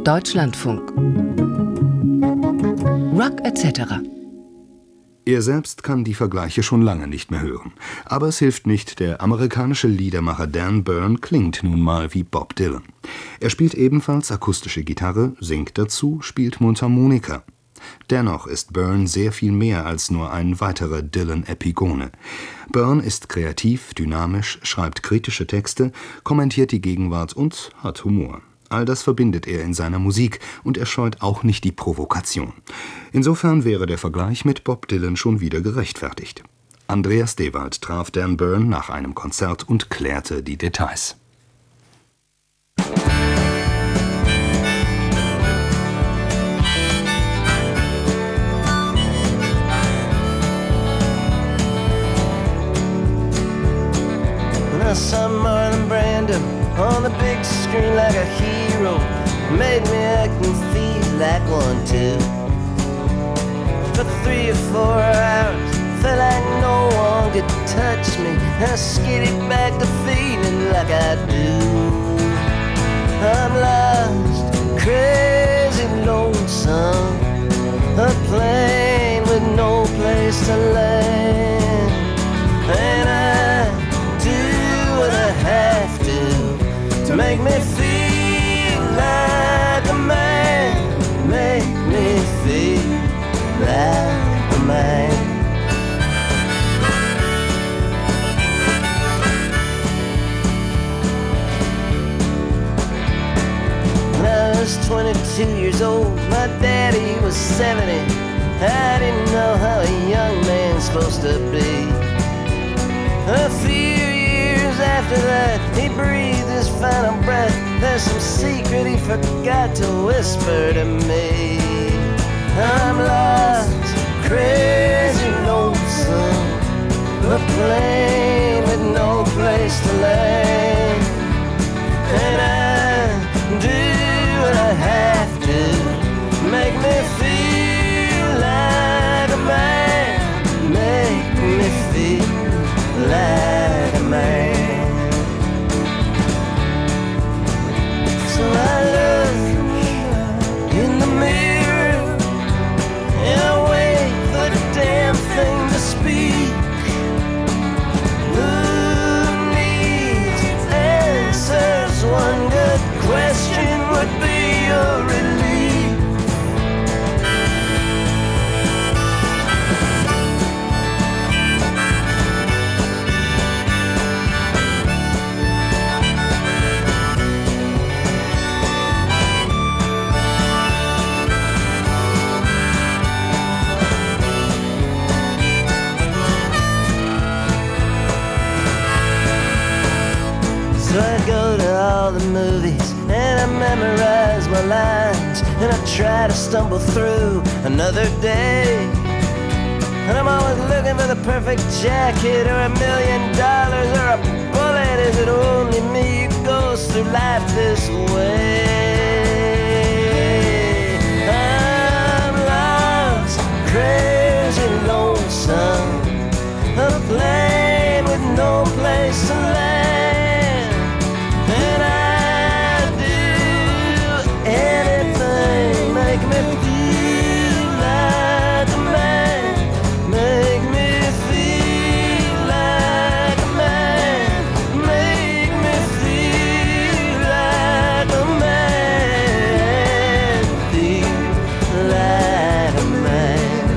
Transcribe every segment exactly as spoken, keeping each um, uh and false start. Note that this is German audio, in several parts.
Deutschlandfunk. Rock et cetera. Er selbst kann die Vergleiche schon lange nicht mehr hören. Aber es hilft nicht, der amerikanische Liedermacher Dan Byrne klingt nun mal wie Bob Dylan. Er spielt ebenfalls akustische Gitarre, singt dazu, spielt Mundharmonika. Dennoch ist Byrne sehr viel mehr als nur ein weiterer Dylan-Epigone. Byrne ist kreativ, dynamisch, schreibt kritische Texte, kommentiert die Gegenwart und hat Humor. All das verbindet er in seiner Musik und er scheut auch nicht die Provokation. Insofern wäre der Vergleich mit Bob Dylan schon wieder gerechtfertigt. Andreas Dewald traf Dan Byrne nach einem Konzert und klärte die Details. Some Marlon Brando on the big screen like a hero made me act and feel like one too. For three or four hours, felt like no one could touch me. I skidded back to feeling like I do. I'm lost, crazy, lonesome, a plane with no place to land, and I have to to make me feel like a man, make me feel like a man. When I was twenty-two years old, my daddy was seventy. I didn't know how a young man's supposed to be. A few after that, he breathed his final breath. There's some secret he forgot to whisper to me. I'm lost, crazy, lonesome, a plane with no place to land, and I do what I have to make me feel like a man, make me feel like a man. So I look in the mirror and I wait for the damn thing to speak. Who needs answers? One good question would be a relief. So I go to all the movies and I memorize my lines and I try to stumble through another day. And I'm always looking for the perfect jacket or a million dollars or a bullet. Is it only me who goes through life this way? I'm lost, crazy, lonesome, a plane with no place to land. Make me feel like a man, make me feel like a man, make me feel like a man, feel like a man.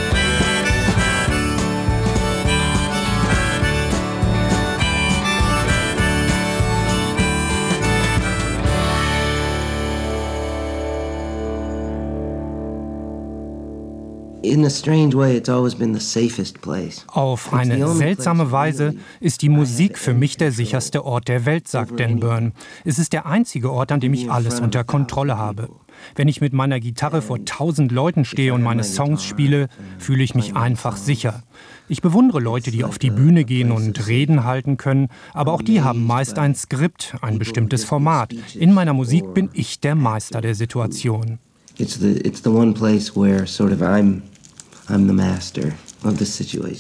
In a strange way, it's always been the safest place. Auf eine seltsame Weise ist die Musik für mich der sicherste Ort der Welt, sagt Dan Byrne. Es ist der einzige Ort, an dem ich alles unter Kontrolle habe. Wenn ich mit meiner Gitarre vor tausend Leuten stehe und meine Songs spiele, fühle ich mich einfach sicher. Ich bewundere Leute, die auf die Bühne gehen und Reden halten können, aber auch die haben meist ein Skript, ein bestimmtes Format. In meiner Musik bin ich der Meister der Situation. It's the, it's the one place where sort of I'm, I'm the master of the situation.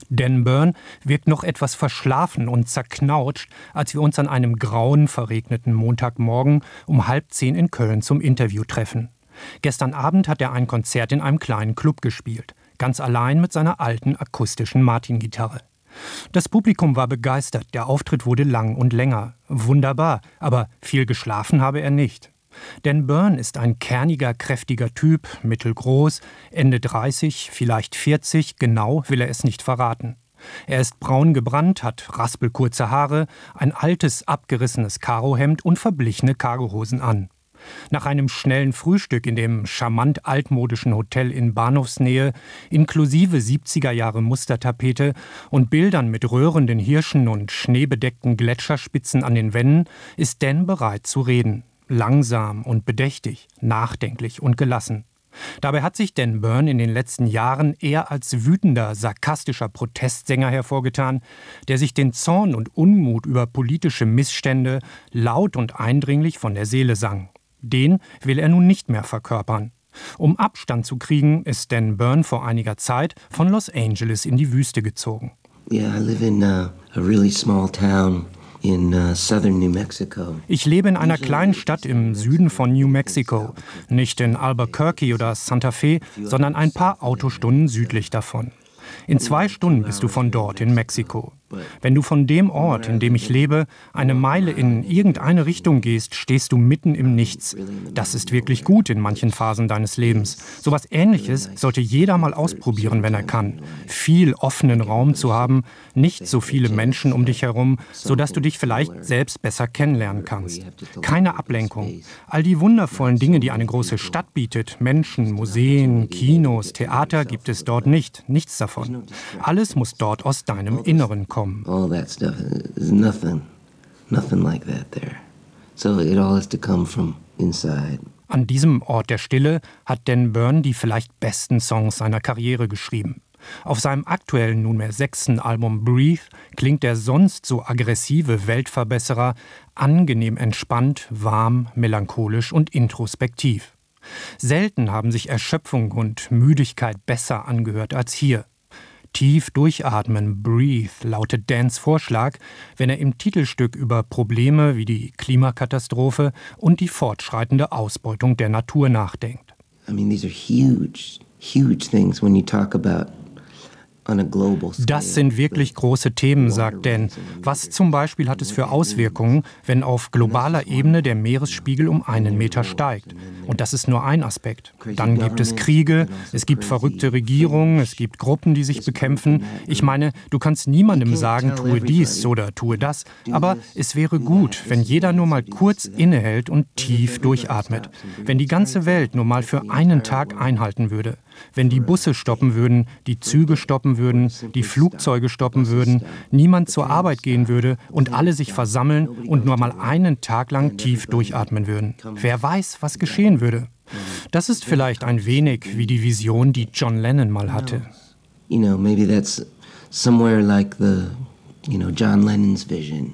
Dan Byrne wirkt noch etwas verschlafen und zerknautscht, als wir uns an einem grauen, verregneten Montagmorgen um halb zehn in Köln zum Interview treffen. Gestern Abend hat er ein Konzert in einem kleinen Club gespielt, ganz allein mit seiner alten akustischen Martin-Gitarre. Das Publikum war begeistert, der Auftritt wurde lang und länger. Wunderbar, aber viel geschlafen habe er nicht. Dan Byrne ist ein kerniger, kräftiger Typ, mittelgroß, Ende dreißig, vielleicht vierzig, genau will er es nicht verraten. Er ist braun gebrannt, hat raspelkurze Haare, ein altes, abgerissenes Karohemd und verblichene Cargohosen an. Nach einem schnellen Frühstück in dem charmant altmodischen Hotel in Bahnhofsnähe, inklusive siebziger Jahre Mustertapete und Bildern mit röhrenden Hirschen und schneebedeckten Gletscherspitzen an den Wänden, ist Dan bereit zu reden. Langsam und bedächtig, nachdenklich und gelassen. Dabei hat sich Dan Byrne in den letzten Jahren eher als wütender, sarkastischer Protestsänger hervorgetan, der sich den Zorn und Unmut über politische Missstände laut und eindringlich von der Seele sang. Den will er nun nicht mehr verkörpern. Um Abstand zu kriegen, ist Dan Byrne vor einiger Zeit von Los Angeles in die Wüste gezogen. Yeah, I live in uh, a really small town. In, uh, southern New Mexico. Ich lebe in einer kleinen Stadt im Süden von New Mexico. Nicht in Albuquerque oder Santa Fe, sondern ein paar Autostunden südlich davon. In zwei Stunden bist du von dort in Mexiko. Wenn du von dem Ort, in dem ich lebe, eine Meile in irgendeine Richtung gehst, stehst du mitten im Nichts. Das ist wirklich gut in manchen Phasen deines Lebens. So etwas Ähnliches sollte jeder mal ausprobieren, wenn er kann. Viel offenen Raum zu haben, nicht so viele Menschen um dich herum, sodass du dich vielleicht selbst besser kennenlernen kannst. Keine Ablenkung. All die wundervollen Dinge, die eine große Stadt bietet, Menschen, Museen, Kinos, Theater, gibt es dort nicht. Nichts davon. Alles muss dort aus deinem Inneren kommen. All that stuff is nothing, nothing like that there. So it all has to come from inside. An diesem Ort der Stille hat Dan Byrne die vielleicht besten Songs seiner Karriere geschrieben. Auf seinem aktuellen, nunmehr sechsten Album Breathe klingt der sonst so aggressive Weltverbesserer angenehm entspannt, warm, melancholisch und introspektiv. Selten haben sich Erschöpfung und Müdigkeit besser angehört als hier. Tief durchatmen, breathe, lautet Dans Vorschlag, wenn er im Titelstück über Probleme wie die Klimakatastrophe und die fortschreitende Ausbeutung der Natur nachdenkt. I mean, these are huge, huge things when you talk about on a global scale. Das sind wirklich große Themen, sagt Dan. Was zum Beispiel hat es für Auswirkungen, wenn auf globaler Ebene der Meeresspiegel um einen Meter steigt? Und das ist nur ein Aspekt. Dann gibt es Kriege, es gibt verrückte Regierungen, es gibt Gruppen, die sich bekämpfen. Ich meine, du kannst niemandem sagen, tue dies oder tue das. Aber es wäre gut, wenn jeder nur mal kurz innehält und tief durchatmet. Wenn die ganze Welt nur mal für einen Tag einhalten würde. Wenn die Busse stoppen würden, die Züge stoppen würden, die Flugzeuge stoppen würden, niemand zur Arbeit gehen würde und alle sich versammeln und nur mal einen Tag lang tief durchatmen würden. Wer weiß, was geschehen würde. Das ist vielleicht ein wenig wie die Vision, die John Lennon mal hatte. You know, maybe that's somewhere like the, you know, John Lennon's vision.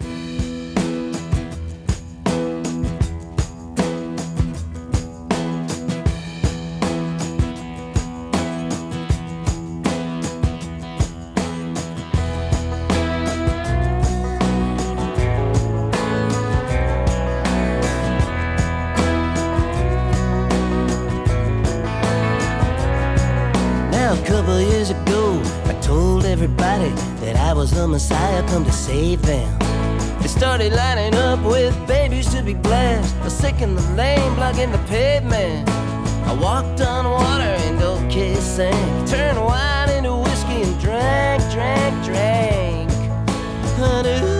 The Messiah come to save them. They started lining up with babies to be blessed. The sick and the lame blocking the pavement. I walked on water and okay sank. Turned wine into whiskey and drank, drank, drank. Honey.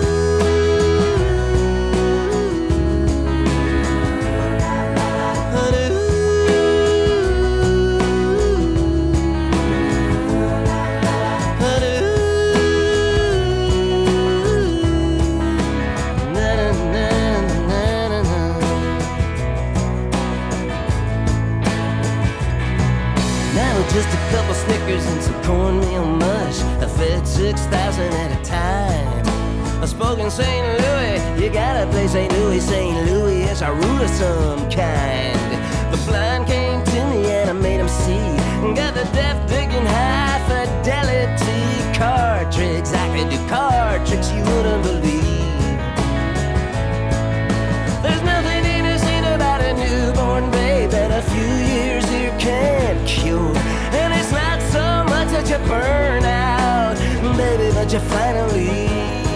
Just a couple Snickers and some cornmeal mush. I fed six thousand at a time. I spoke in Saint Louis. You gotta play Saint Louis, Saint Louis. It's a root of some kind. The blind came to me and I made him see. Got the deaf digging high fidelity car would you finally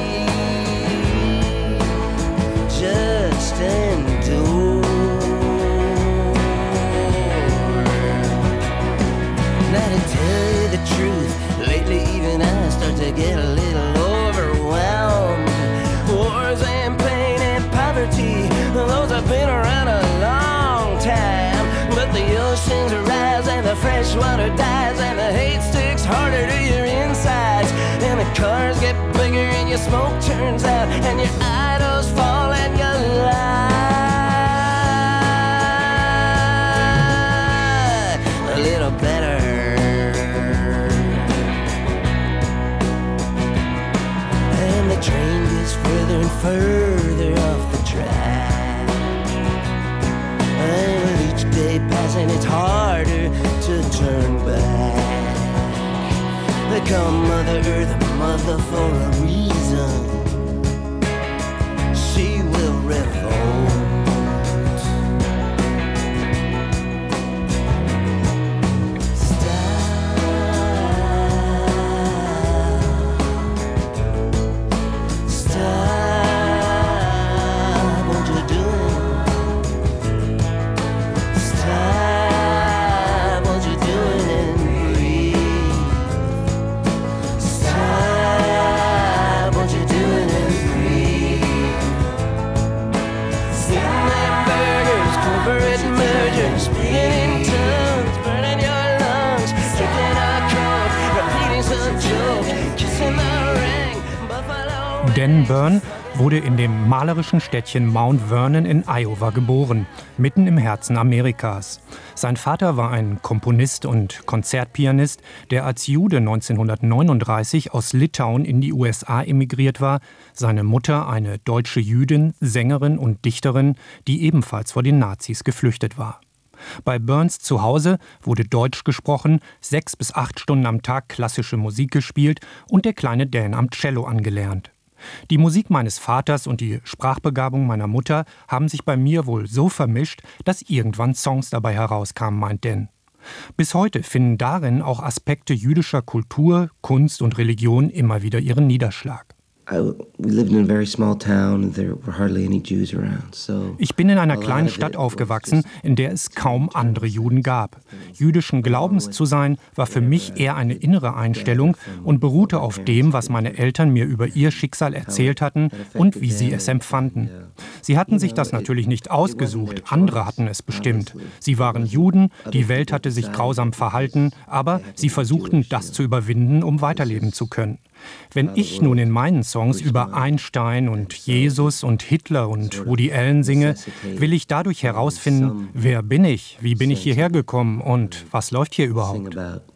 just endure? Now to tell you the truth, lately even I start to get a little overwhelmed. Wars and pain and poverty, those have been around a long time. But the oceans rise and the fresh water dies and the hate sticks harder to your insides. And the cars get bigger and your smoke turns out and your idols fall and you lie a little better. And the train gets further and further off the track. And with each day passing it's harder to turn back. They call Mother Earth mother for a reason. She will revolt. Dan Byrne wurde in dem malerischen Städtchen Mount Vernon in Iowa geboren, mitten im Herzen Amerikas. Sein Vater war ein Komponist und Konzertpianist, der als Jude neunzehnhundertneununddreißig aus Litauen in die U S A emigriert war, seine Mutter eine deutsche Jüdin, Sängerin und Dichterin, die ebenfalls vor den Nazis geflüchtet war. Bei Byrnes zu Hause wurde Deutsch gesprochen, sechs bis acht Stunden am Tag klassische Musik gespielt und der kleine Dan am Cello angelernt. Die Musik meines Vaters und die Sprachbegabung meiner Mutter haben sich bei mir wohl so vermischt, dass irgendwann Songs dabei herauskamen, meint Dan. Bis heute finden darin auch Aspekte jüdischer Kultur, Kunst und Religion immer wieder ihren Niederschlag. Ich bin in einer kleinen Stadt aufgewachsen, in der es kaum andere Juden gab. Jüdischen Glaubens zu sein, war für mich eher eine innere Einstellung und beruhte auf dem, was meine Eltern mir über ihr Schicksal erzählt hatten und wie sie es empfanden. Sie hatten sich das natürlich nicht ausgesucht, andere hatten es bestimmt. Sie waren Juden, die Welt hatte sich grausam verhalten, aber sie versuchten, das zu überwinden, um weiterleben zu können. Wenn ich nun in meinen Songs über Einstein und Jesus und Hitler und Woody Allen singe, will ich dadurch herausfinden, wer bin ich, wie bin ich hierher gekommen und was läuft hier überhaupt.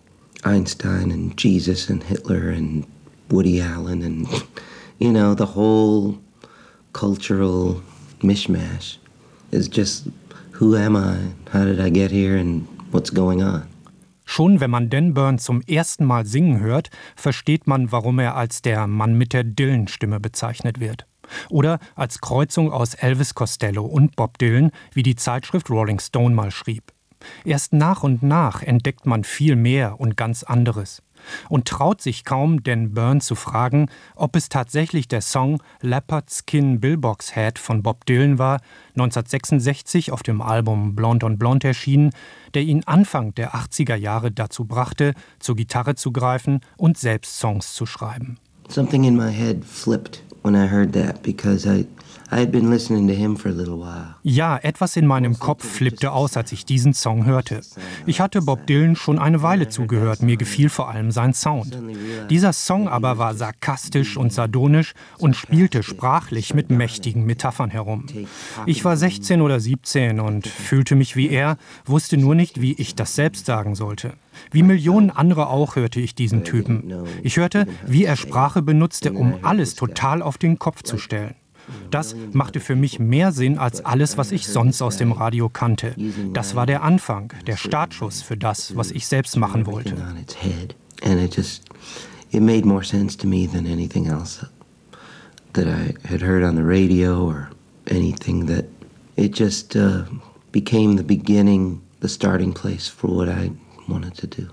Einstein and Jesus and Hitler and Woody Allen and, you know, the whole cultural mishmash is just, who am I, how did I get here and what's going on? Schon wenn man Dan Byrne zum ersten Mal singen hört, versteht man, warum er als der Mann mit der Dylan-Stimme bezeichnet wird. Oder als Kreuzung aus Elvis Costello und Bob Dylan, wie die Zeitschrift Rolling Stone mal schrieb. Erst nach und nach entdeckt man viel mehr und ganz anderes. Und traut sich kaum, Dan Byrne zu fragen, ob es tatsächlich der Song Leopard Skin Billbox Hat von Bob Dylan war, neunzehnhundertsechsundsechzig auf dem Album Blonde on Blonde erschienen, der ihn Anfang der achtziger Jahre dazu brachte, zur Gitarre zu greifen und selbst Songs zu schreiben. Something in my head flipped when I heard that because I I had been listening to him for a little while. Ja, etwas in meinem Kopf flippte aus, als ich diesen Song hörte. Ich hatte Bob Dylan schon eine Weile zugehört, mir gefiel vor allem sein Sound. Dieser Song aber war sarkastisch und sardonisch und spielte sprachlich mit mächtigen Metaphern herum. Ich war sechzehn oder siebzehn und fühlte mich wie er, wusste nur nicht, wie ich das selbst sagen sollte. Wie Millionen andere auch hörte ich diesen Typen. Ich hörte, wie er Sprache benutzte, um alles total auf den Kopf zu stellen. Das machte für mich mehr Sinn als alles, was ich sonst aus dem Radio kannte. Das war der Anfang, der Startschuss für das, was ich selbst machen wollte. And it just, it made more sense to me than anything else that I had heard on the radio or anything that it just uh, became the beginning, the starting place for what I wanted to do.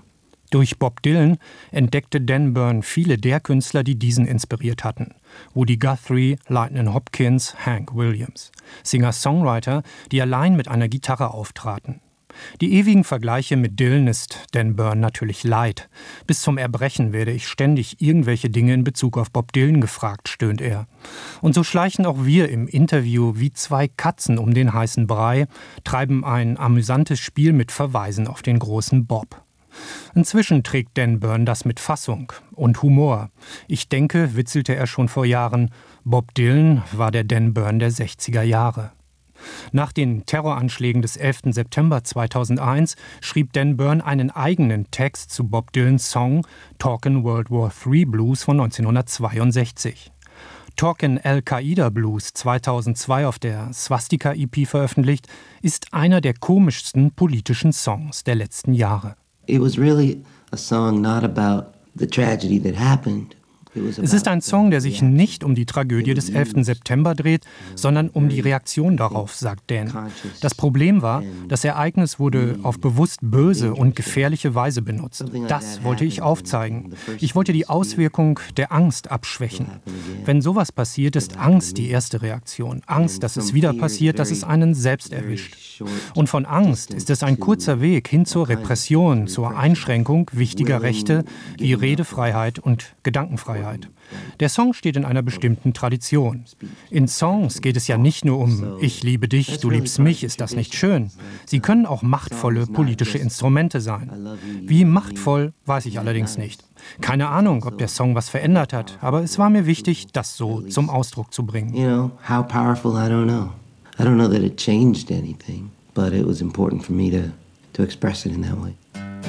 Durch Bob Dylan entdeckte Dan Byrne viele der Künstler, die diesen inspiriert hatten. Woody Guthrie, Lightnin' Hopkins, Hank Williams. Singer-Songwriter, die allein mit einer Gitarre auftraten. Die ewigen Vergleiche mit Dylan ist Dan Byrne natürlich leid. Bis zum Erbrechen werde ich ständig irgendwelche Dinge in Bezug auf Bob Dylan gefragt, stöhnt er. Und so schleichen auch wir im Interview wie zwei Katzen um den heißen Brei, treiben ein amüsantes Spiel mit Verweisen auf den großen Bob. Inzwischen trägt Dan Byrne das mit Fassung und Humor. Ich denke, witzelte er schon vor Jahren, Bob Dylan war der Dan Byrne der sechziger Jahre. Nach den Terroranschlägen des elften September zweitausendeins schrieb Dan Byrne einen eigenen Text zu Bob Dylans Song Talkin' World War Three Blues von neunzehnhundertzweiundsechzig. Talkin' Al-Qaida Blues, zweitausendzwei auf der Swastika-E P veröffentlicht, ist einer der komischsten politischen Songs der letzten Jahre. It was really a song not about the tragedy that happened. Es ist ein Song, der sich nicht um die Tragödie des elften September dreht, sondern um die Reaktion darauf, sagt Dan. Das Problem war, das Ereignis wurde auf bewusst böse und gefährliche Weise benutzt. Das wollte ich aufzeigen. Ich wollte die Auswirkung der Angst abschwächen. Wenn sowas passiert, ist Angst die erste Reaktion. Angst, dass es wieder passiert, dass es einen selbst erwischt. Und von Angst ist es ein kurzer Weg hin zur Repression, zur Einschränkung wichtiger Rechte wie Redefreiheit und Gedankenfreiheit. Der Song steht in einer bestimmten Tradition. In Songs geht es ja nicht nur um Ich liebe dich, du liebst mich, ist das nicht schön? Sie können auch machtvolle politische Instrumente sein. Wie machtvoll, weiß ich allerdings nicht. Keine Ahnung, ob der Song was verändert hat, aber es war mir wichtig, das so zum Ausdruck zu bringen. You know, how powerful, I don't know. I don't know that it changed anything, but it was important for me to, to express it in that way.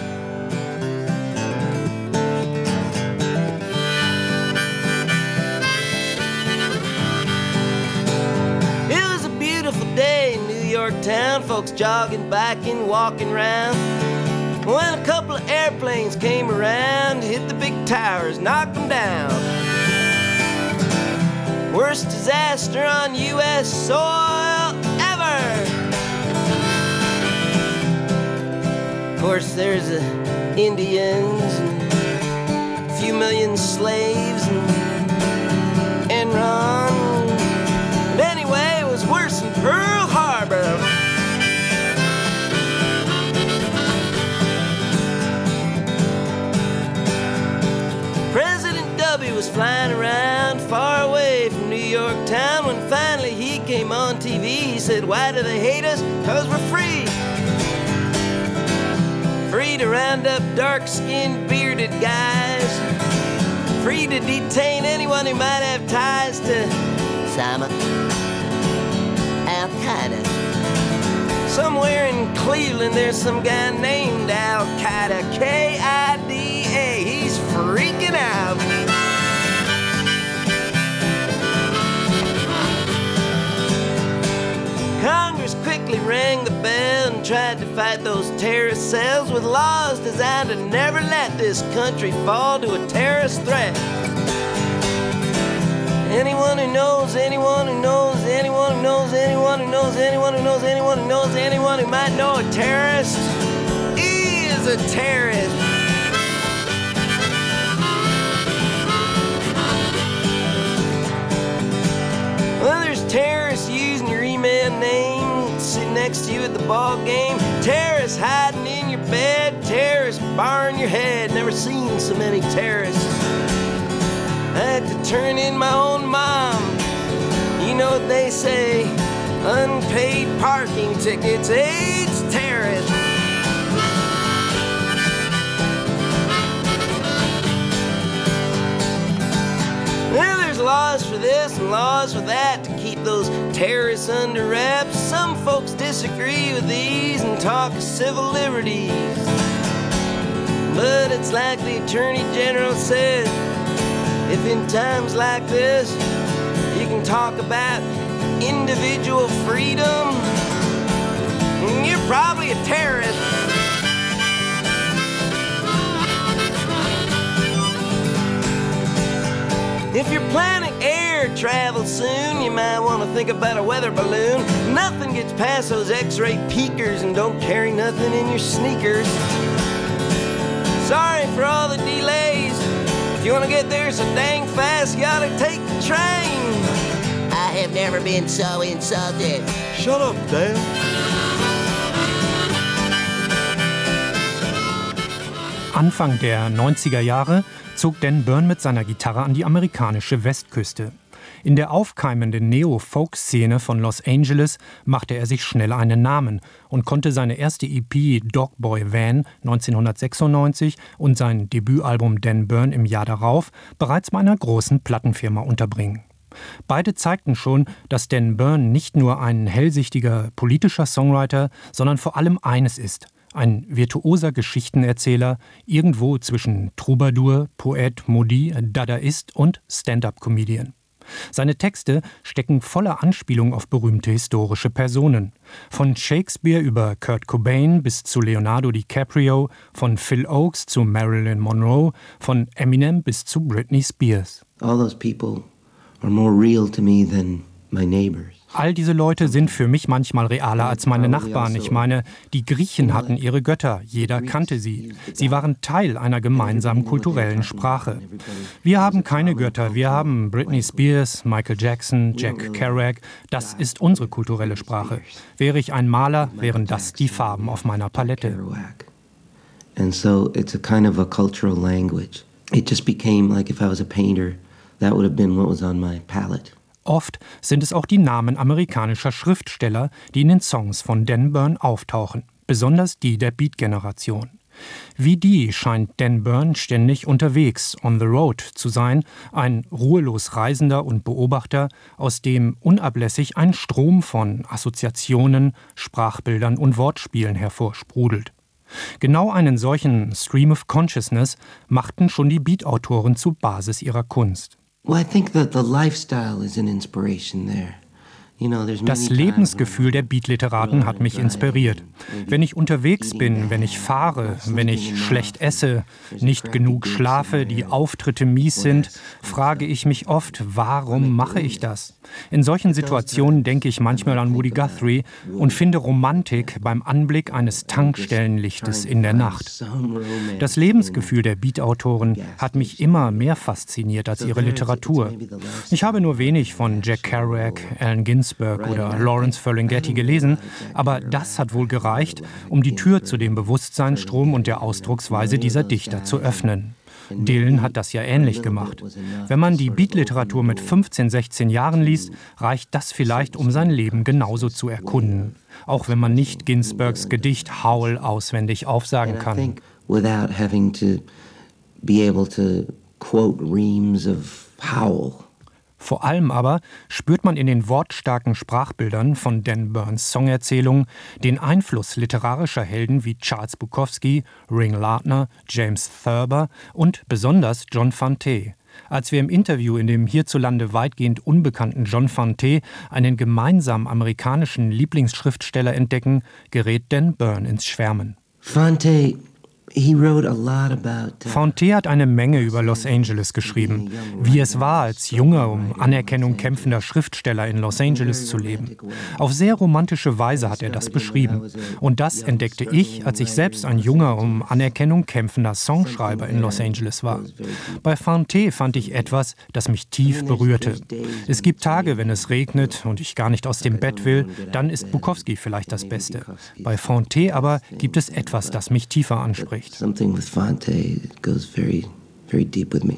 Town, folks jogging, biking, walking around. When a couple of airplanes came around, hit the big towers, knocked them down. Worst disaster on U S soil ever. Of course, there's the Indians, and a few million slaves, and Enron. But anyway, it was worse than Pearl Harbor. President W was flying around far away from New York town. When finally he came on T V, he said, why do they hate us? 'Cause we're free. Free to round up dark-skinned, bearded guys. Free to detain anyone who might have ties to Osama, Al-Qaeda. Somewhere in Cleveland there's some guy named Al-Qaeda, K I D A. He's freaking out. Congress quickly rang the bell and tried to fight those terrorist cells with laws designed to never let this country fall to a terrorist threat. Anyone who knows, anyone who knows, anyone who knows, anyone who knows, anyone who knows, anyone who knows, anyone who might know a terrorist is a terrorist. Well, there's terrorists using your email name, sitting next to you at the ball game, terrorists hiding in your bed, terrorists barring your head. Never seen so many terrorists. I had to turn in my own mom. You know what they say, unpaid parking tickets aids terrorists. Well, there's laws for this and laws for that to keep those terrorists under wraps. Some folks disagree with these and talk of civil liberties. But it's like the Attorney General said, if in times like this you can talk about individual freedom, you're probably a terrorist. If you're planning air travel soon, you might want to think about a weather balloon. Nothing gets past those X-ray peekers, and don't carry nothing in your sneakers. Sorry for all the delays. If you wanna get there so dang fast, you gotta take the train. I have never been so insulted. Shut up, Dan. Anfang der neunziger Jahre zog Dan Byrne mit seiner Gitarre an die amerikanische Westküste. In der aufkeimenden Neo-Folk-Szene von Los Angeles machte er sich schnell einen Namen und konnte seine erste E P Dogboy Van neunzehnhundertsechsundneunzig und sein Debütalbum Dan Byrne im Jahr darauf bereits bei einer großen Plattenfirma unterbringen. Beide zeigten schon, dass Dan Byrne nicht nur ein hellsichtiger politischer Songwriter, sondern vor allem eines ist: ein virtuoser Geschichtenerzähler, irgendwo zwischen Troubadour, Poet, Maudit, Dadaist und Stand-up-Comedian. Seine Texte stecken voller Anspielung auf berühmte historische Personen. Von Shakespeare über Kurt Cobain bis zu Leonardo DiCaprio, von Phil Oakes zu Marilyn Monroe, von Eminem bis zu Britney Spears. All those people are more real to me than my neighbors. All diese Leute sind für mich manchmal realer als meine Nachbarn. Ich meine, die Griechen hatten ihre Götter, jeder kannte sie. Sie waren Teil einer gemeinsamen kulturellen Sprache. Wir haben keine Götter, wir haben Britney Spears, Michael Jackson, Jack Kerouac. Das ist unsere kulturelle Sprache. Wäre ich ein Maler, wären das die Farben auf meiner Palette. And so it's a kind of a cultural language. It just became like if I was a painter, that would have been what was on my palette. Oft sind es auch die Namen amerikanischer Schriftsteller, die in den Songs von Dan Byrne auftauchen, besonders die der Beat-Generation. Wie die scheint Dan Byrne ständig unterwegs, on the road zu sein, ein ruhelos Reisender und Beobachter, aus dem unablässig ein Strom von Assoziationen, Sprachbildern und Wortspielen hervorsprudelt. Genau einen solchen Stream of Consciousness machten schon die Beat-Autoren zu Basis ihrer Kunst. Well, I think that the lifestyle is an inspiration there. Das Lebensgefühl der Beat-Literaten hat mich inspiriert. Wenn ich unterwegs bin, wenn ich fahre, wenn ich schlecht esse, nicht genug schlafe, die Auftritte mies sind, frage ich mich oft, warum mache ich das? In solchen Situationen denke ich manchmal an Woody Guthrie und finde Romantik beim Anblick eines Tankstellenlichtes in der Nacht. Das Lebensgefühl der Beat-Autoren hat mich immer mehr fasziniert als ihre Literatur. Ich habe nur wenig von Jack Kerouac, Allen Ginsberg oder Lawrence Ferlinghetti gelesen, aber das hat wohl gereicht, um die Tür zu dem Bewusstseinsstrom und der Ausdrucksweise dieser Dichter zu öffnen. Dylan hat das ja ähnlich gemacht. Wenn man die Beat-Literatur mit fünfzehn, sechzehn Jahren liest, reicht das vielleicht, um sein Leben genauso zu erkunden. Auch wenn man nicht Ginsbergs Gedicht Howl auswendig aufsagen kann. Without having to be able to quote reams of Howl. Vor allem aber spürt man in den wortstarken Sprachbildern von Dan Byrnes Songerzählungen den Einfluss literarischer Helden wie Charles Bukowski, Ring Lardner, James Thurber und besonders John Fante. Als wir im Interview in dem hierzulande weitgehend unbekannten John Fante einen gemeinsamen amerikanischen Lieblingsschriftsteller entdecken, gerät Dan Byrne ins Schwärmen. Fante He wrote a lot about, uh, Fante hat eine Menge über Los Angeles geschrieben, wie es war, als junger, um Anerkennung kämpfender Schriftsteller in Los Angeles zu leben. Auf sehr romantische Weise hat er das beschrieben. Und das entdeckte ich, als ich selbst ein junger, um Anerkennung kämpfender Songschreiber in Los Angeles war. Bei Fante fand ich etwas, das mich tief berührte. Es gibt Tage, wenn es regnet und ich gar nicht aus dem Bett will, dann ist Bukowski vielleicht das Beste. Bei Fante aber gibt es etwas, das mich tiefer anspricht. Something with Fante goes very, very deep with me.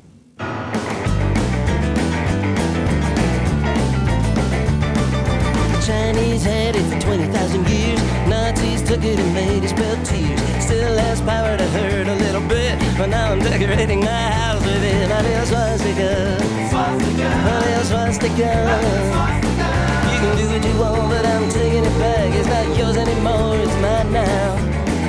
Chinese had it for twenty thousand years. Nazis took it and made it spell tears. Still has power to hurt a little bit, but now I'm decorating my house with it. My little swastika, my little swastika. You can do what you want, but I'm taking it back. It's not yours anymore, it's mine now.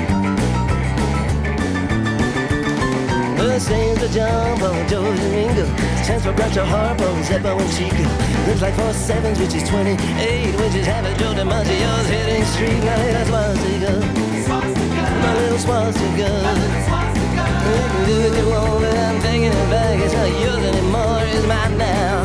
The stands to jump on George and Ringo. Chance for Groucho, Harpo, Zeppo and Chico. Looks like four sevens, which is twenty-eight, which is half a Joe DiMaggio's hitting streak. My little swastika, my little swastika. You can do what you want, but I'm taking it back. It's not yours anymore, it's mine now.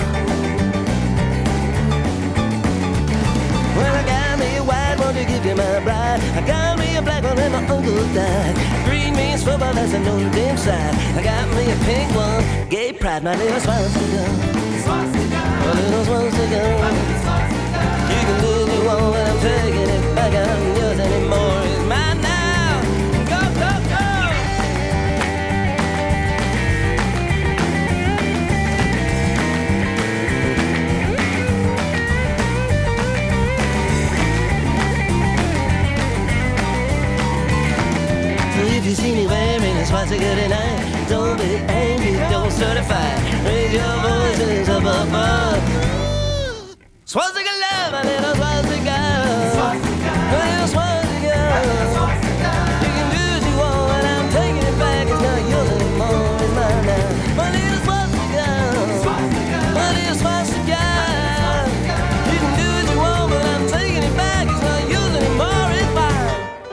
Well, I got me a white one to give you my bride. I got me a black one when my uncle died. Green means Texas football, that's a Notre Dame side. I got me a pink one, gay pride, my little swastika. My little swastika. You can do what you want, but I'm taking it back. I don't use anymore. It's mine now. Go, go, go. If you see me wearing a swastika tonight, don't be angry, don't certify. Raise your voices up above. Swastika love, my little swastika. Swastika. My little swastika. Swastika. You can do what you want, and I'm taking it back. It's not yours anymore, it's mine now. My little swastika. Swastika. My little swastika. You can do what you want, but I'm taking it back. It's not yours anymore, it's mine.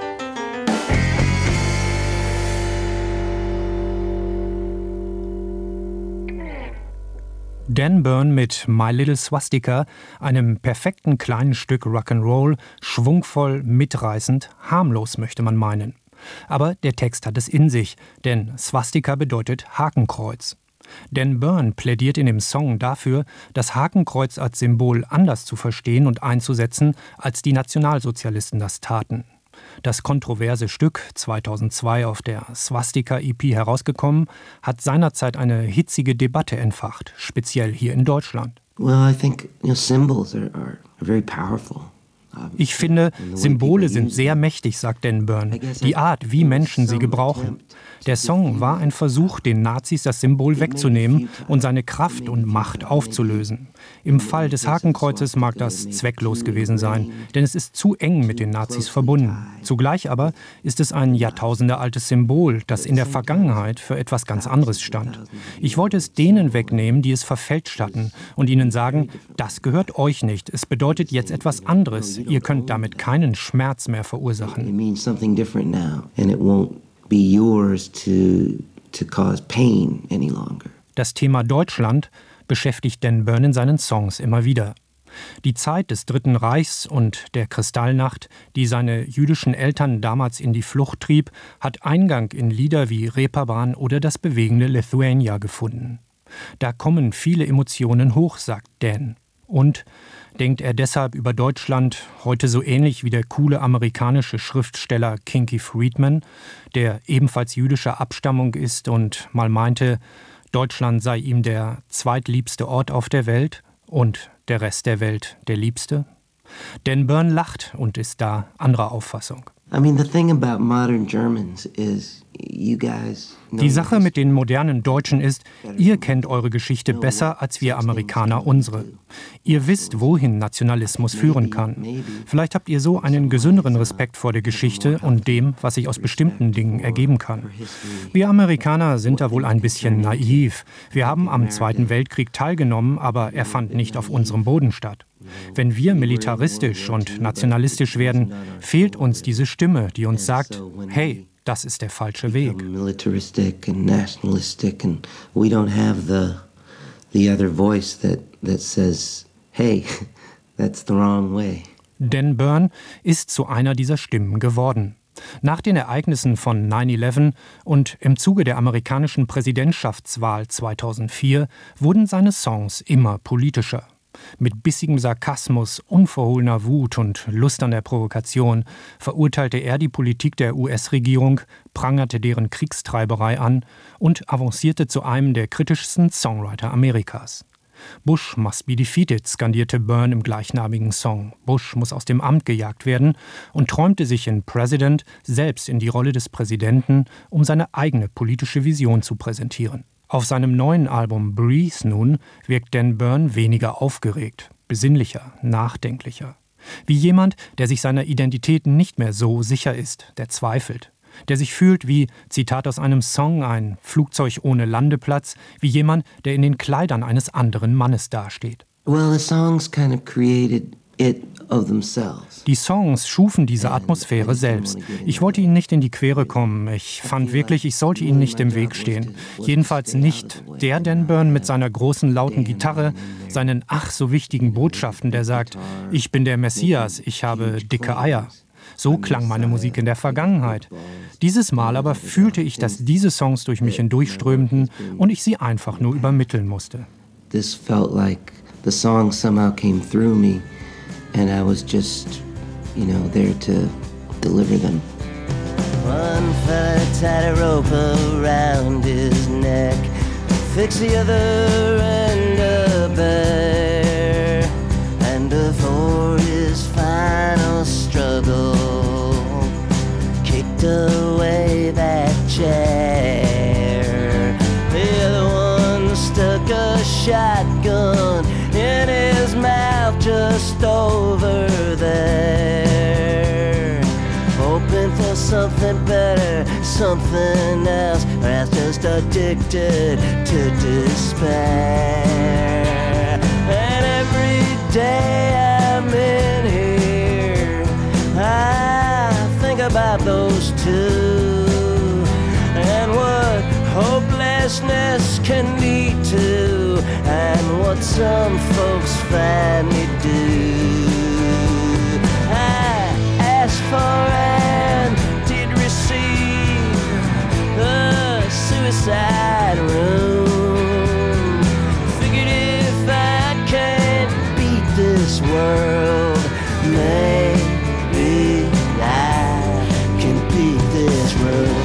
Dan Byrne mit My Little Swastika, einem perfekten kleinen Stück Rock'n'Roll, schwungvoll, mitreißend, harmlos möchte man meinen. Aber der Text hat es in sich, denn Swastika bedeutet Hakenkreuz. Dan Byrne plädiert in dem Song dafür, das Hakenkreuz als Symbol anders zu verstehen und einzusetzen, als die Nationalsozialisten das taten. Das kontroverse Stück, zweitausendzwei auf der Swastika-E P herausgekommen, hat seinerzeit eine hitzige Debatte entfacht, speziell hier in Deutschland. Well, I think, you know, symbols are, are very powerful. Ich finde, Symbole sind sehr mächtig, sagt Dan Byrne. Die Art, wie Menschen sie gebrauchen. Der Song war ein Versuch, den Nazis das Symbol wegzunehmen und seine Kraft und Macht aufzulösen. Im Fall des Hakenkreuzes mag das zwecklos gewesen sein, denn es ist zu eng mit den Nazis verbunden. Zugleich aber ist es ein jahrtausendealtes Symbol, das in der Vergangenheit für etwas ganz anderes stand. Ich wollte es denen wegnehmen, die es verfälscht hatten, und ihnen sagen, das gehört euch nicht, es bedeutet jetzt etwas anderes. Ihr könnt damit keinen Schmerz mehr verursachen. It means something different now, and it won't be yours to to cause pain any longer. Das Thema Deutschland beschäftigt Dan Byrne in seinen Songs immer wieder. Die Zeit des Dritten Reichs und der Kristallnacht, die seine jüdischen Eltern damals in die Flucht trieb, hat Eingang in Lieder wie Reeperbahn oder das bewegende Lithuania gefunden. Da kommen viele Emotionen hoch, sagt Dan. Und denkt er deshalb über Deutschland heute so ähnlich wie der coole amerikanische Schriftsteller Kinky Friedman, der ebenfalls jüdischer Abstammung ist und mal meinte, Deutschland sei ihm der zweitliebste Ort auf der Welt und der Rest der Welt der liebste? Dan Byrne lacht und ist da anderer Auffassung. I mean, the thing about modern Germans is you guys know. Die Sache mit den modernen Deutschen ist, ihr kennt eure Geschichte besser als wir Amerikaner unsere. Ihr wisst, wohin Nationalismus führen kann. Vielleicht habt ihr so einen gesünderen Respekt vor der Geschichte und dem, was sich aus bestimmten Dingen ergeben kann. Wir Amerikaner sind da wohl ein bisschen naiv. Wir haben am Zweiten Weltkrieg teilgenommen, aber er fand nicht auf unserem Boden statt. Wenn wir militaristisch und nationalistisch werden, fehlt uns diese Stimme, die uns sagt, hey, das ist der falsche Weg. Militaristic and nationalistic, and we don't have the the other voice that that says, hey, that's the wrong way. Dan Byrne ist zu einer dieser Stimmen geworden. Nach den Ereignissen von nine eleven und im Zuge der amerikanischen Präsidentschaftswahl zweitausendvier wurden seine Songs immer politischer. Mit bissigem Sarkasmus, unverhohlener Wut und Lust an der Provokation verurteilte er die Politik der U S-Regierung, prangerte deren Kriegstreiberei an und avancierte zu einem der kritischsten Songwriter Amerikas. Bush must be defeated, skandierte Byrne im gleichnamigen Song. Bush muss aus dem Amt gejagt werden und träumte sich in President selbst in die Rolle des Präsidenten, um seine eigene politische Vision zu präsentieren. Auf seinem neuen Album Breathe nun wirkt Dan Byrne weniger aufgeregt, besinnlicher, nachdenklicher. Wie jemand, der sich seiner Identität nicht mehr so sicher ist, der zweifelt. Der sich fühlt wie, Zitat aus einem Song, ein Flugzeug ohne Landeplatz, wie jemand, der in den Kleidern eines anderen Mannes dasteht. Well, the songs kind of created it of themselves. Die Songs schufen diese Atmosphäre selbst. Ich wollte ihnen nicht in die Quere kommen. Ich fand wirklich, ich sollte ihnen nicht im Weg stehen. Jedenfalls nicht der Dan Byrne mit seiner großen, lauten Gitarre, seinen ach so wichtigen Botschaften, der sagt, ich bin der Messias, ich habe dicke Eier. So klang meine Musik in der Vergangenheit. Dieses Mal aber fühlte ich, dass diese Songs durch mich hindurchströmten und ich sie einfach nur übermitteln musste. This felt like the song somehow came through me and I was just, you know, there to deliver them. One fella tied a rope around his neck, fixed the other end a bear, and before his final struggle, kicked away that chair. The other one stuck a shotgun in his mouth just over there, hoping for something better, something else, perhaps just addicted to despair. And every day I'm in here, I think about those two and what hopelessness can lead to, and what some folks finally do. I asked for and did receive the suicide room. Figured if I can't beat this world, maybe I can beat this room.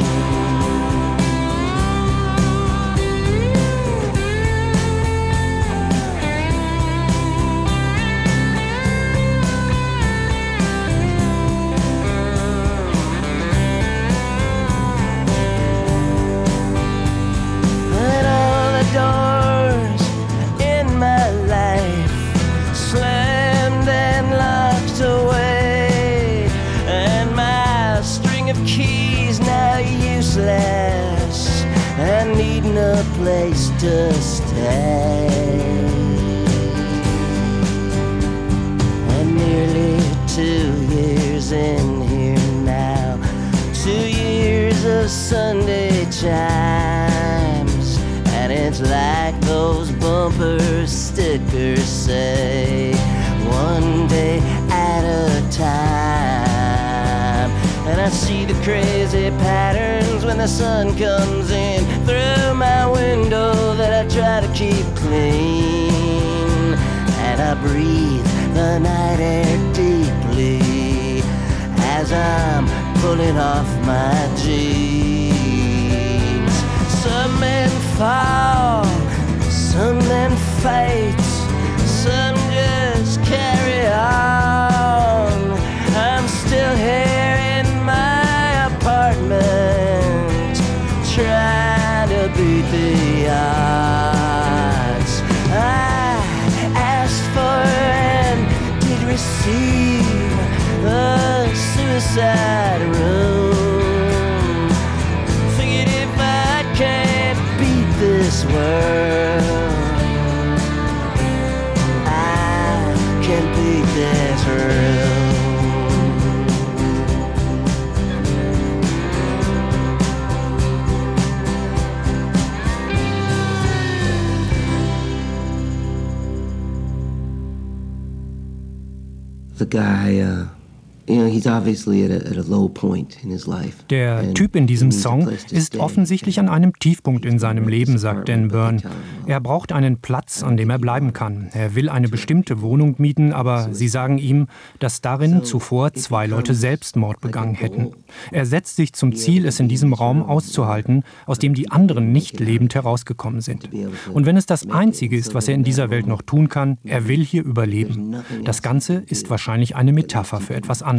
Doors in my life slammed and locked away, and my string of keys now useless and needing a place to stay. And nearly two years in here now, two years of Sunday chimes, and it's like those bumper stickers say, one day at a time. And I see the crazy patterns when the sun comes in through my window that I try to keep clean. And I breathe the night air deeply as I'm pulling off my jeans. Some men fall, some men fight, some just carry on. I'm still here in my apartment, trying to beat the odds. I asked for and did receive the suicide room. Figured if I can't beat this world, I can beat this room. The guy, uh, you know, he's obviously at a, at a low point in his life. Der Typ in diesem Song ist offensichtlich an einem Tiefpunkt in seinem Leben, sagt Dan Byrne. Er braucht einen Platz, an dem er bleiben kann. Er will eine bestimmte Wohnung mieten, aber sie sagen ihm, dass darin zuvor zwei Leute Selbstmord begangen hätten. Er setzt sich zum Ziel, es in diesem Raum auszuhalten, aus dem die anderen nicht lebend herausgekommen sind. Und wenn es das Einzige ist, was er in dieser Welt noch tun kann, er will hier überleben. Das Ganze ist wahrscheinlich eine Metapher für etwas anderes.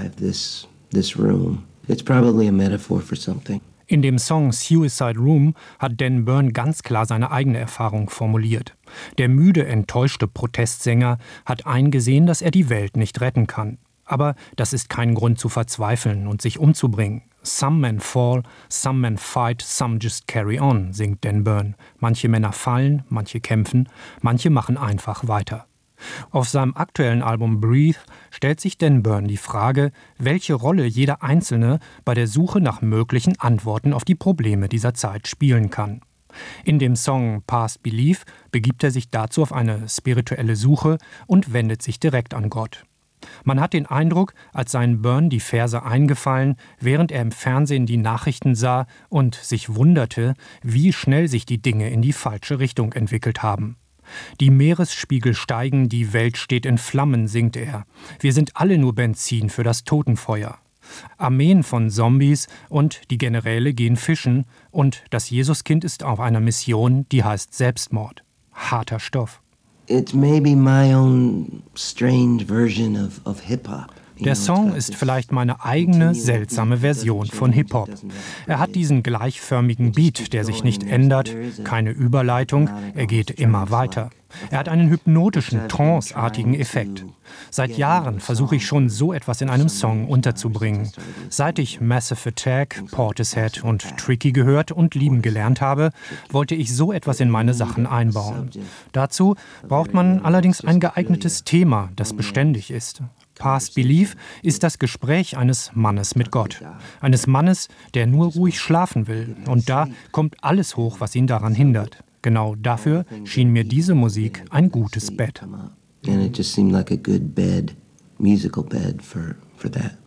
In dem Song Suicide Room hat Dan Byrne ganz klar seine eigene Erfahrung formuliert. Der müde, enttäuschte Protestsänger hat eingesehen, dass er die Welt nicht retten kann. Aber das ist kein Grund zu verzweifeln und sich umzubringen. Some men fall, some men fight, some just carry on, singt Dan Byrne. Manche Männer fallen, manche kämpfen, manche machen einfach weiter. Auf seinem aktuellen Album Breathe stellt sich Dan Byrne die Frage, welche Rolle jeder Einzelne bei der Suche nach möglichen Antworten auf die Probleme dieser Zeit spielen kann. In dem Song Past Belief begibt er sich dazu auf eine spirituelle Suche und wendet sich direkt an Gott. Man hat den Eindruck, als seien Byrne die Verse eingefallen, während er im Fernsehen die Nachrichten sah und sich wunderte, wie schnell sich die Dinge in die falsche Richtung entwickelt haben. Die Meeresspiegel steigen, die Welt steht in Flammen, singt er. Wir sind alle nur Benzin für das Totenfeuer. Armeen von Zombies und die Generäle gehen fischen und das Jesuskind ist auf einer Mission, die heißt Selbstmord. Harter Stoff. It's maybe my own strange version of, of hip-hop. Der Song ist vielleicht meine eigene, seltsame Version von Hip-Hop. Er hat diesen gleichförmigen Beat, der sich nicht ändert, keine Überleitung, er geht immer weiter. Er hat einen hypnotischen, tranceartigen Effekt. Seit Jahren versuche ich schon, so etwas in einem Song unterzubringen. Seit ich Massive Attack, Portishead und Tricky gehört und lieben gelernt habe, wollte ich so etwas in meine Sachen einbauen. Dazu braucht man allerdings ein geeignetes Thema, das beständig ist. Past Belief ist das Gespräch eines Mannes mit Gott. Eines Mannes, der nur ruhig schlafen will. Und da kommt alles hoch, was ihn daran hindert. Genau dafür schien mir diese Musik ein gutes Bett. And it just seemed like a good bed, musical bed for, for that.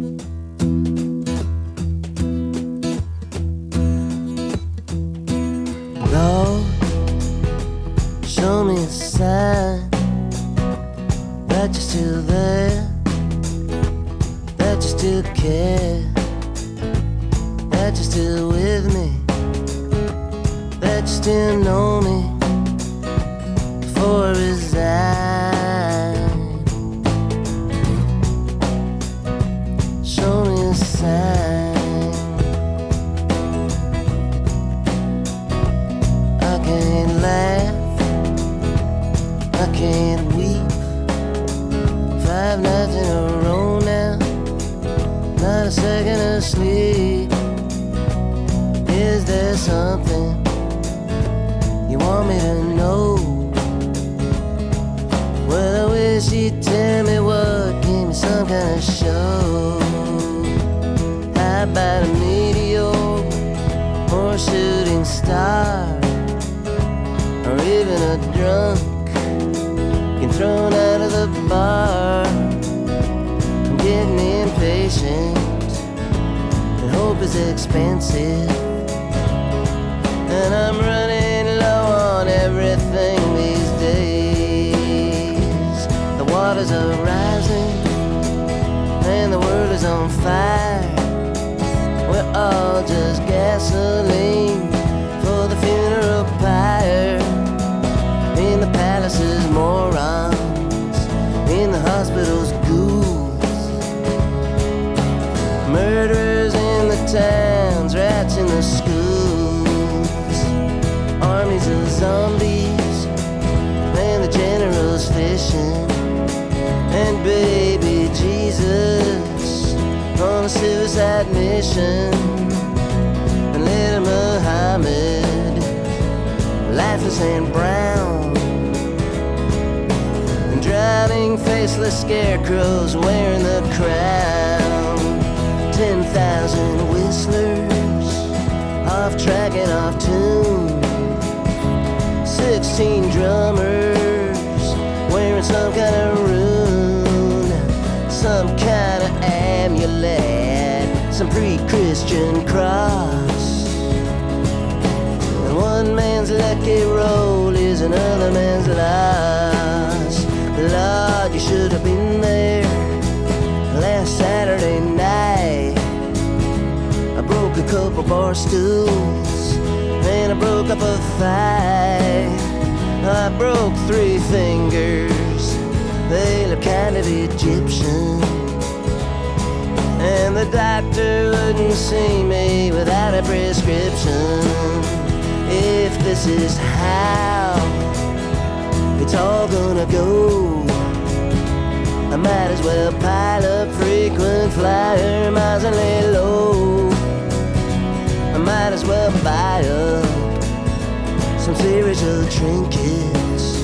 Lord, show me a sign that you're still there, that you still care, that you're still with me, that you still know me before I resign. Show me a sign. I can't laugh, I can't weep. Five nights in a row now, not a second of sleep. Is there something you want me to know? Well, I wish you'd tell me what, give me some kind of show. How about a meteor or a shooting star, or even a drunk getting thrown out of the bar? I'm getting impatient, and hope is expensive, and I'm running low on everything these days. The waters are rising, and the world is on fire. We're all just gasoline for the funeral pyre. In the palaces, morons. In the hospitals, ghouls. Murderers in the towns, rats in the schools. Armies of zombies, and the generals fishing. And baby Jesus on a suicide mission. And little Muhammad, lifeless and brown, and drowning faceless scarecrows wearing the crown. Ten thousand whistlers, off track and off tune. Sixteen drummers wearing some kind of rune, some kind of amulet, some pre-Christian cross. And one man's lucky roll is another man's loss. Lord, you should have been there last Saturday night. I broke a couple bar stools, and I broke up a fight. I broke three fingers, they look kind of Egyptian. And the doctor wouldn't see me without a prescription. If this is how it's all gonna go, I might as well pile up frequent flyer miles and lay low. I might as well buy up some spiritual trinkets,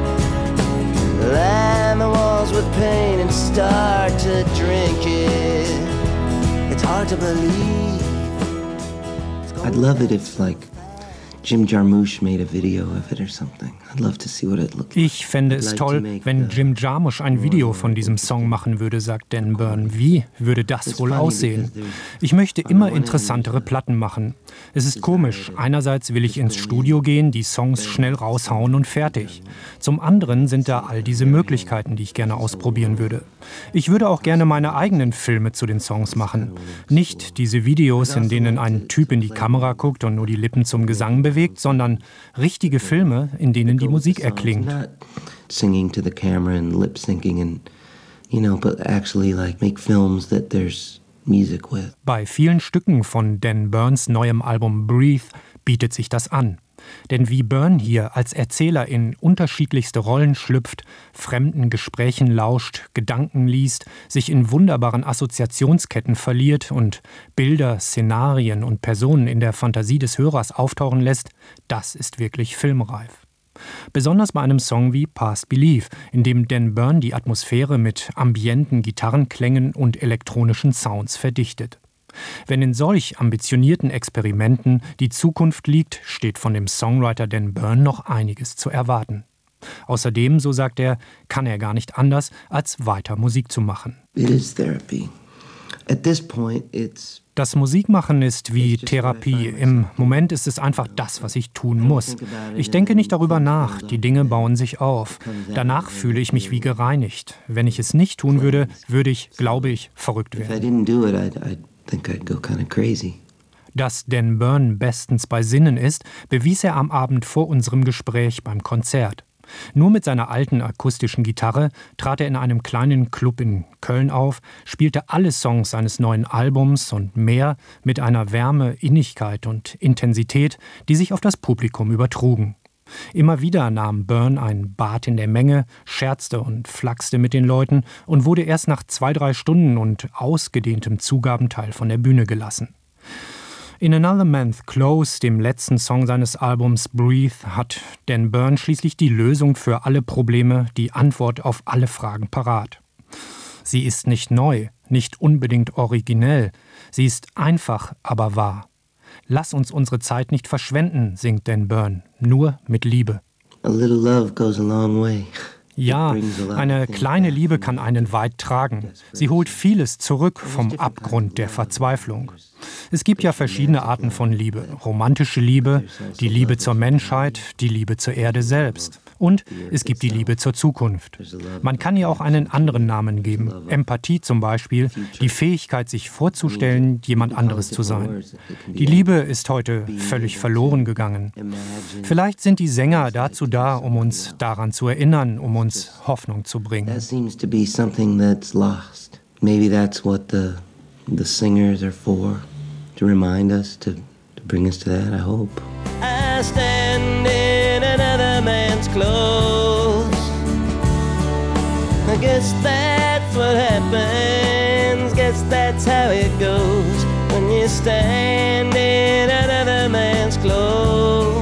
line the walls with paint and start to drink it. It's hard to believe. I'd love it if, like, Jim Jarmusch made a video of it or something. I'd love to see what it looked like. Ich fände es toll, wenn Jim Jarmusch ein Video von diesem Song machen würde, sagt Dan Byrne. Wie würde das wohl aussehen? Ich möchte immer interessantere Platten machen. Es ist komisch. Einerseits will ich ins Studio gehen, die Songs schnell raushauen und fertig. Zum anderen sind da all diese Möglichkeiten, die ich gerne ausprobieren würde. Ich würde auch gerne meine eigenen Filme zu den Songs machen. Nicht diese Videos, in denen ein Typ in die Kamera guckt und nur die Lippen zum Gesang bewegt, sondern richtige Filme, in denen die Musik erklingt. Singing to the camera and lip syncing and, you know, but actually like make films that there's music with. Bei vielen Stücken von Dan Byrnes neuem Album Breathe bietet sich das an. Denn wie Byrne hier als Erzähler in unterschiedlichste Rollen schlüpft, fremden Gesprächen lauscht, Gedanken liest, sich in wunderbaren Assoziationsketten verliert und Bilder, Szenarien und Personen in der Fantasie des Hörers auftauchen lässt, das ist wirklich filmreif. Besonders bei einem Song wie Past Belief, in dem Dan Byrne die Atmosphäre mit ambienten Gitarrenklängen und elektronischen Sounds verdichtet. Wenn in solch ambitionierten Experimenten die Zukunft liegt, steht von dem Songwriter Dan Byrne noch einiges zu erwarten. Außerdem, so sagt er, kann er gar nicht anders, als weiter Musik zu machen. It is therapy. At this point, it's Das Musikmachen ist wie Therapie. Im Moment ist es einfach das, was ich tun muss. Ich denke nicht darüber nach, die Dinge bauen sich auf. Danach fühle ich mich wie gereinigt. Wenn ich es nicht tun würde, würde ich, glaube ich, verrückt werden. Dass Dan Byrne bestens bei Sinnen ist, bewies er am Abend vor unserem Gespräch beim Konzert. Nur mit seiner alten akustischen Gitarre trat er in einem kleinen Club in Köln auf, spielte alle Songs seines neuen Albums und mehr mit einer Wärme, Innigkeit und Intensität, die sich auf das Publikum übertrugen. Immer wieder nahm Byrne ein Bad in der Menge, scherzte und flachste mit den Leuten und wurde erst nach zwei, drei Stunden und ausgedehntem Zugabenteil von der Bühne gelassen. In Another Man's Clothes, dem letzten Song seines Albums Breathe, hat Dan Byrne schließlich die Lösung für alle Probleme, die Antwort auf alle Fragen parat. Sie ist nicht neu, nicht unbedingt originell, sie ist einfach, aber wahr. Lass uns unsere Zeit nicht verschwenden, singt Dan Byrne, nur mit Liebe. A little love goes a long way. Ja, eine kleine Liebe kann einen weit tragen. Sie holt vieles zurück vom Abgrund der Verzweiflung. Es gibt ja verschiedene Arten von Liebe. Romantische Liebe, die Liebe zur Menschheit, die Liebe zur Erde selbst. Und es gibt die Liebe zur Zukunft. Man kann ihr auch einen anderen Namen geben. Empathie zum Beispiel, die Fähigkeit, sich vorzustellen, jemand anderes zu sein. Die Liebe ist heute völlig verloren gegangen. Vielleicht sind die Sänger dazu da, um uns daran zu erinnern, um uns Hoffnung zu bringen. That seems to be something that's lost. Maybe that's what the the singers are for, to remind us, to, to bring us to that, I hope. I stand in another man's clothes. I guess that's what happens. Guess that's how it goes when you stand in another man's clothes.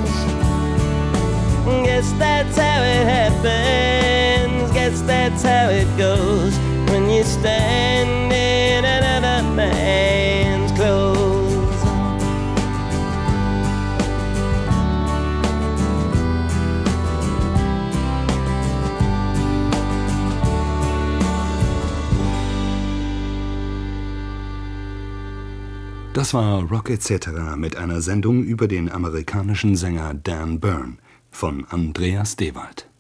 Guess that's how it happens. Guess that's how it goes when you stand in another man's clothes. Das war Rock et cetera mit einer Sendung über den amerikanischen Sänger Dan Byrne von Andreas Dewald.